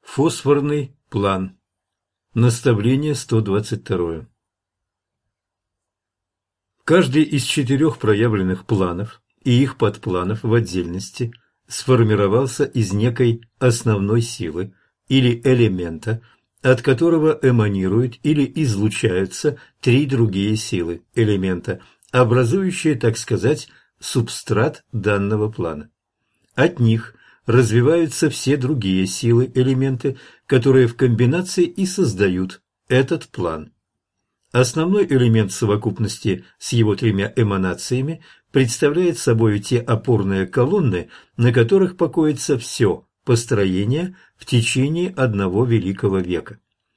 Фосфорный план. Наставление 122. Каждый из 4 проявленных планов и их подпланов в отдельности сформировался из некой основной силы или элемента, от которого эманируют или излучаются 3 другие силы элемента, образующие, так сказать, субстрат данного плана. От них развиваются все другие силы-элементы, которые в комбинации и создают этот план. Основной элемент совокупности с его 3 эманациями представляет собой те опорные колонны, на которых покоится все построение в течение одного великого века.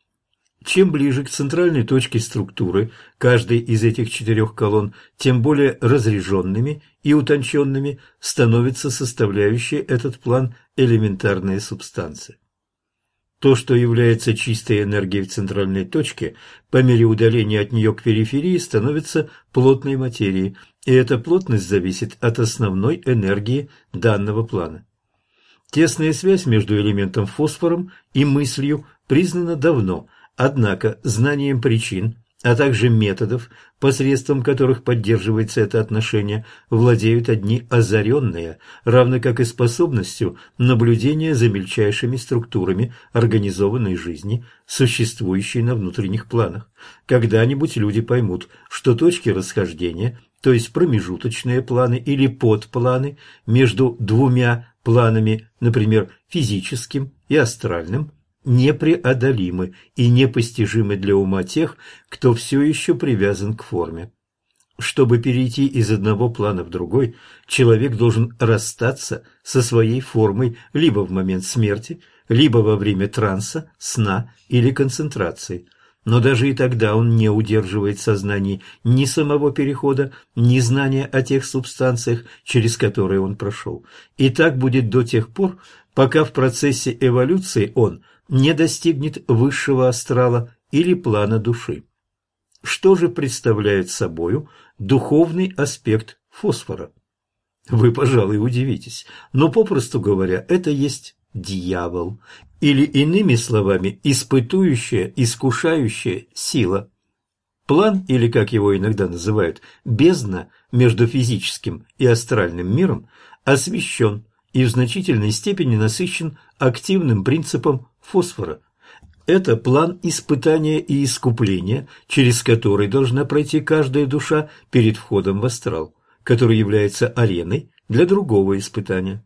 Чем ближе к центральной точке структуры каждой из этих 4 колонн, тем более разряженными и утонченными становятся составляющие этот план элементарные субстанции. То, что является чистой энергией в центральной точке, по мере удаления от нее к периферии становится плотной материей, и эта плотность зависит от основной энергии данного плана. Тесная связь между элементом фосфором и мыслью признана давно. Однако знанием причин, а также методов, посредством которых поддерживается это отношение, владеют одни озаренные, равно как и способностью наблюдения за мельчайшими структурами организованной жизни, существующей на внутренних планах. Когда-нибудь люди поймут, что точки расхождения, то есть промежуточные планы или подпланы между 2 планами, например, физическим и астральным, непреодолимы и непостижимы для ума тех, кто все еще привязан к форме. Чтобы перейти из одного плана в другой, человек должен расстаться со своей формой либо в момент смерти, либо во время транса, сна или концентрации. Но даже и тогда он не удерживает в сознании ни самого перехода, ни знания о тех субстанциях, через которые он прошел. И так будет до тех пор, пока в процессе эволюции он не достигнет высшего астрала или плана души. Что же представляет собою духовный аспект фосфора? Вы, пожалуй, удивитесь, но, попросту говоря, это есть дьявол, или, иными словами, испытующая, искушающая сила. План, или, как его иногда называют, бездна между физическим и астральным миром, освещен и в значительной степени насыщен активным принципом фосфора. Это план испытания и искупления, через который должна пройти каждая душа перед входом в астрал, который является ареной для другого испытания.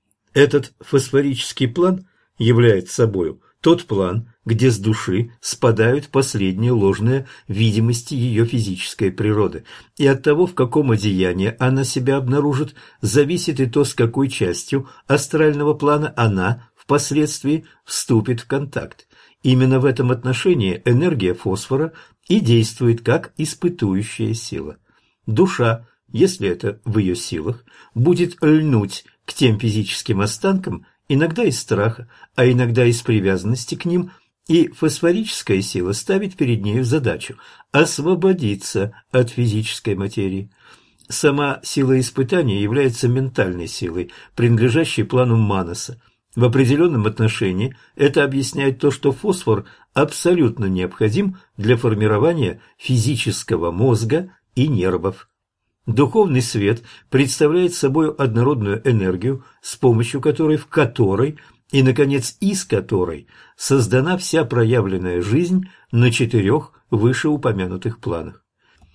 Этот фосфорический план является собою тот план, где с души спадают последние ложные видимости ее физической природы, и от того, в каком одеянии она себя обнаружит, зависит и то, с какой частью астрального плана она впоследствии вступит в контакт. Именно в этом отношении энергия фосфора и действует как испытующая сила. Душа, если это в ее силах, будет льнуть к тем физическим останкам, иногда из страха, а иногда из привязанности к ним, и фосфорическая сила ставит перед нею задачу освободиться от физической материи. Сама сила испытания является ментальной силой, принадлежащей плану Манаса. В определенном отношении это объясняет то, что фосфор абсолютно необходим для формирования физического мозга и нервов. Духовный свет представляет собой однородную энергию, с помощью которой, в которой и, наконец, из которой создана вся проявленная жизнь на 4 вышеупомянутых планах.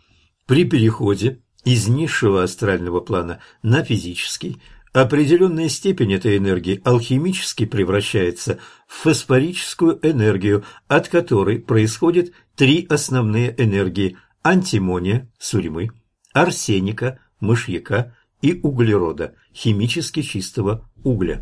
При переходе из низшего астрального плана на физический определенная степень этой энергии алхимически превращается в фосфорическую энергию, от которой происходят 3 основные энергии – антимония, сурьмы, арсеника, мышьяка и углерода, химически чистого угля.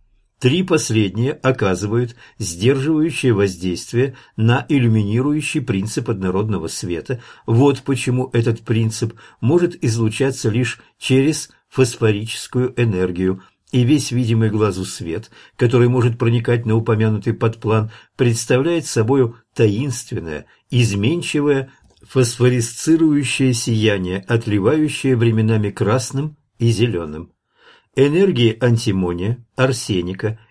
3 последние оказывают сдерживающее воздействие на иллюминирующий принцип однородного света. Вот почему этот принцип может излучаться лишь через фосфорическую энергию, и весь видимый глазу свет, который может проникать на упомянутый подплан, представляет собою таинственное, изменчивое, фосфорисцирующее сияние, отливающее временами красным и зеленым. Энергии антимония, арсеника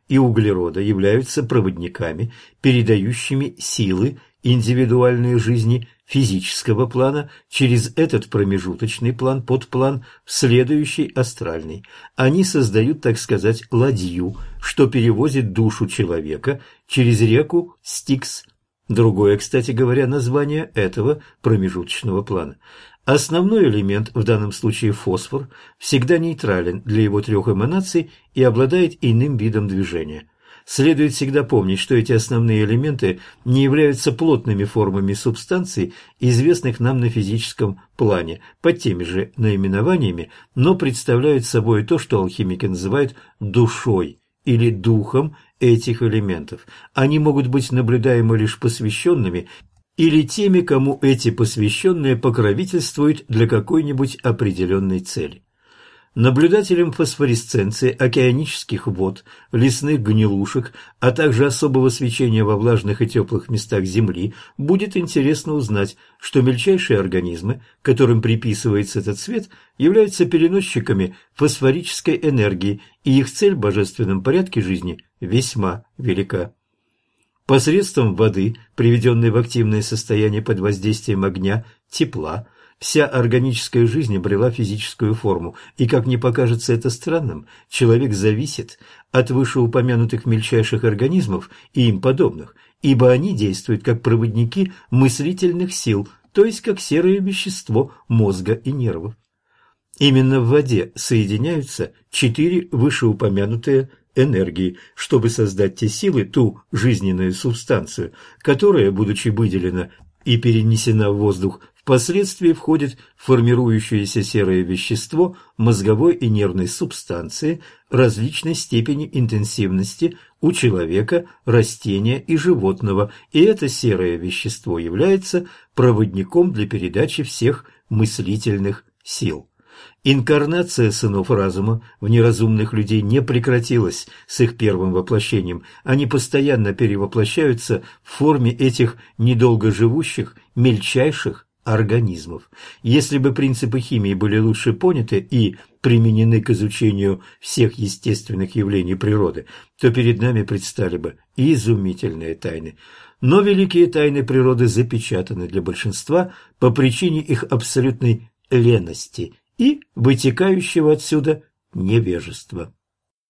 и углерода являются проводниками, передающими силы индивидуальной жизни физического плана через этот промежуточный план, подплан, в следующий астральный. Они создают, так сказать, ладью, что перевозит душу человека через реку Стикс. Другое, кстати говоря, название этого промежуточного плана. Основной элемент, в данном случае фосфор, всегда нейтрален для его трех эманаций и обладает иным видом движения. Следует всегда помнить, что эти основные элементы не являются плотными формами субстанций, известных нам на физическом плане, под теми же наименованиями, но представляют собой то, что алхимики называют душой или духом этих элементов. Они могут быть наблюдаемы лишь посвященными или теми, кому эти посвященные покровительствуют для какой-нибудь определенной цели. Наблюдателям фосфоресценции океанических вод, лесных гнилушек, а также особого свечения во влажных и теплых местах Земли будет интересно узнать, что мельчайшие организмы, которым приписывается этот цвет, являются переносчиками фосфорической энергии, и их цель в божественном порядке жизни весьма велика. Посредством воды, приведенной в активное состояние под воздействием огня, тепла, вся органическая жизнь обрела физическую форму, и, как ни покажется это странным, человек зависит от вышеупомянутых мельчайших организмов и им подобных, ибо они действуют как проводники мыслительных сил, то есть как серое вещество мозга и нервов. Именно в воде соединяются 4 вышеупомянутые энергии, чтобы создать те силы, ту жизненную субстанцию, которая, будучи выделена и перенесена в воздух, впоследствии входит в формирующееся серое вещество мозговой и нервной субстанции различной степени интенсивности у человека, растения и животного, и это серое вещество является проводником для передачи всех мыслительных сил. Инкарнация сынов разума в неразумных людей не прекратилась с их первым воплощением, они постоянно перевоплощаются в форме этих недолго живущих, мельчайших организмов. Если бы принципы химии были лучше поняты и применены к изучению всех естественных явлений природы, то перед нами предстали бы и изумительные тайны. Но великие тайны природы запечатаны для большинства по причине их абсолютной лености и вытекающего отсюда невежества.